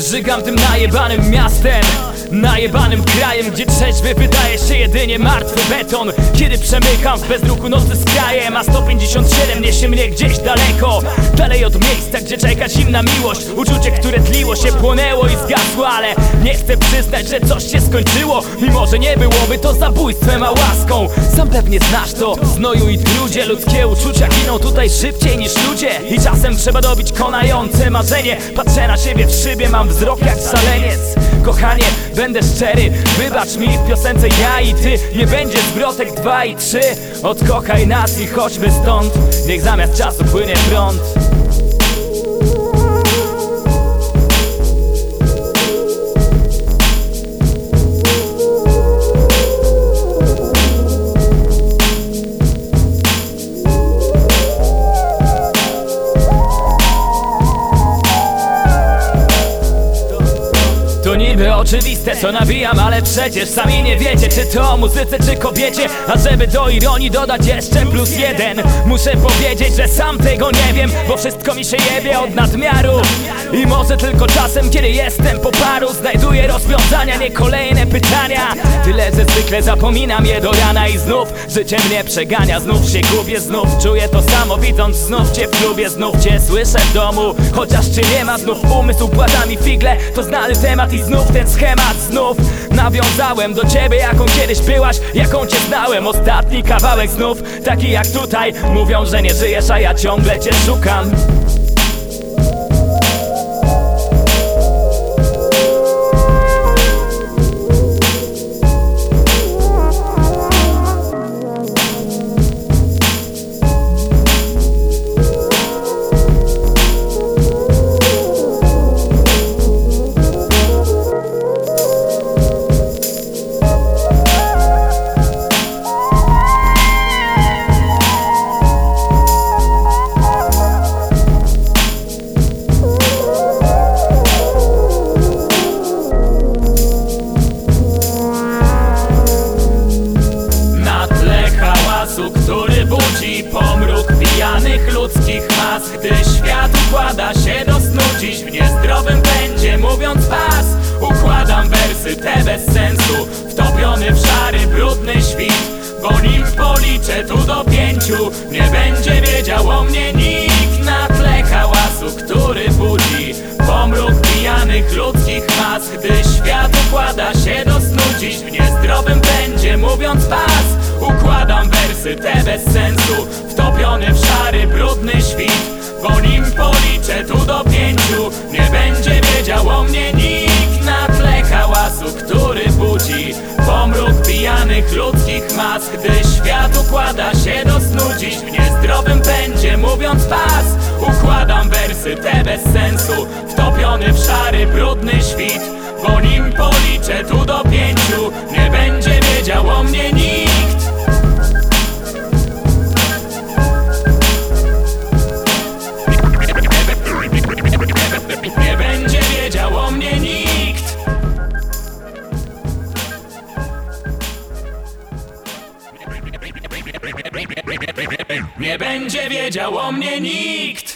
Żygam tym najebanym miastem, najebanym krajem, gdzie trzeźwy wydaje się jedynie martwy beton. Kiedy przemykam w bezruchu nocy z krajem, a 157 niesie mnie gdzieś daleko, dalej od miejsca, gdzie czeka zimna miłość. Uczucie, które tliło się, płonęło i zgasło, ale nie chcę przyznać, że coś się skończyło. Mimo że nie byłoby to zabójstwem, a łaską. Sam pewnie znasz to, w znoju i trudzie ludzkie uczucia giną tutaj szybciej niż ludzie. I czasem trzeba dobić konające marzenie. Patrzę na siebie w szybie, mam wzrok jak szaleniec. Kochanie, będę szczery, wybacz mi w piosence ja i ty. Nie będzie zwrotek 2 i 3. Odkochaj nas i chodźmy stąd, niech zamiast czasu płynie prąd. To niby oczywiste, co nawijam, ale przecież sami nie wiecie, czy to o muzyce, czy kobiecie. A żeby do ironii dodać jeszcze +1, muszę powiedzieć, że sam tego nie wiem, bo wszystko mi się jebie od nadmiaru. I może tylko czasem, kiedy jestem po paru, znajduję rozwiązania, nie kolejne pytania. Tyle, że zwykle zapominam je do rana i znów życie mnie przegania. Znów się gubię, znów czuję to samo, widząc znów cię w klubie. Znów cię słyszę w domu, chociaż cię nie ma. Znów umysł płata mi figle, to znany temat. I znów ten schemat, znów nawiązałem do ciebie, jaką kiedyś byłaś, jaką cię znałem. Ostatni kawałek znów, taki jak tutaj. Mówią, że nie żyjesz, a ja ciągle cię szukam. Który budzi pomruk pijanych ludzkich mask, gdy świat układa się do snu dziś w niezdrowym pędzie. Mówiąc pas, układam wersy te bez sensu, wtopiony w szary, brudny świt. Bo nim policzę tu do 5, nie będzie wiedział o mnie nikt. Na tle hałasu, który budzi pomruk pijanych ludzkich mask, gdy świat układa się do snu dziś w niezdrowym pędzie. Mówiąc pas, układam wersy te bez sensu, wtopiony w szary, brudny świt. Bo nim policzę tu do 5, nie będzie wiedział o mnie nikt. Na tle hałasu, który budzi pomruk pijanych ludzkich mask, gdy świat układa się do snu dziś w niezdrowym pędzie. Mówiąc pas, układam wersy te bez sensu, wtopiony w szary, brudny świt. Bo nim policzę tu do 5, nie będzie wiedział o mnie nikt. Nie będzie wiedział o mnie nikt. Nie będzie wiedział o mnie nikt.